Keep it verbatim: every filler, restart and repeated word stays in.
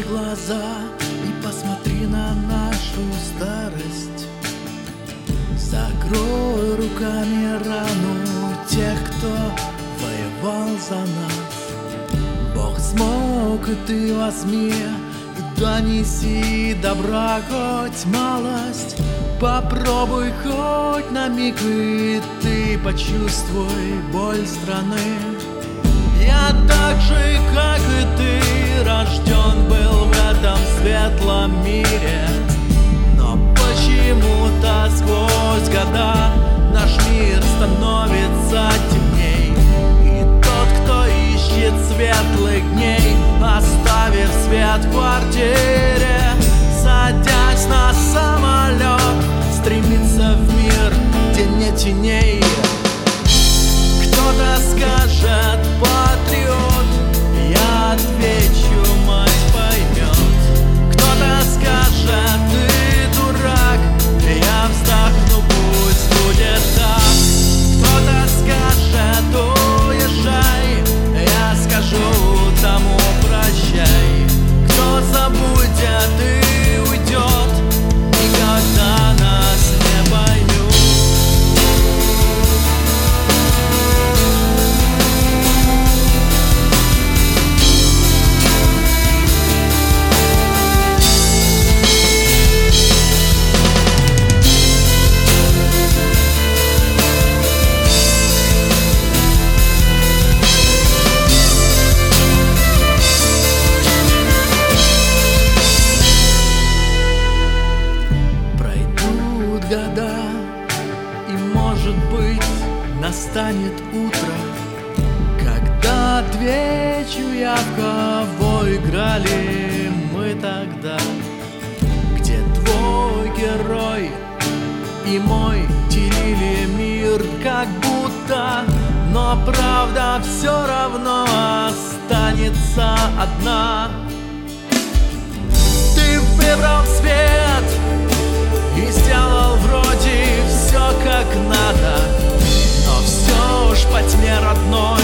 глаза и посмотри на нашу старость. Закрой руками рану тех, кто воевал за нас. Бог смог, и ты возьми, и донеси добра хоть малость. Попробуй хоть на миг, и ты почувствуй боль страны. Я так же, как и ты, рожден был в этом светлом мире, но почему-то сквозь года наш мир становится темней. И тот, кто ищет светлых дней, оставив свет в квартире, садясь на самолет, стремится в мир, где нет теней. Кто-то скажет: патриот, я отвечу: мать поймет. Кто-то скажет: ты дурак, я вздохну, пусть будет так. Кто-то скажет: уезжай, я скажу тому прощай. Кто забудет и уйдет, никогда нас не поймет. Года, и, может быть, настанет утро, когда отвечу я, в кого играли мы тогда, где твой герой и мой делили мир как будто, но правда все равно останется одна. Ты выбрал свет и сделал вроде все как надо, но все ж по тьме родной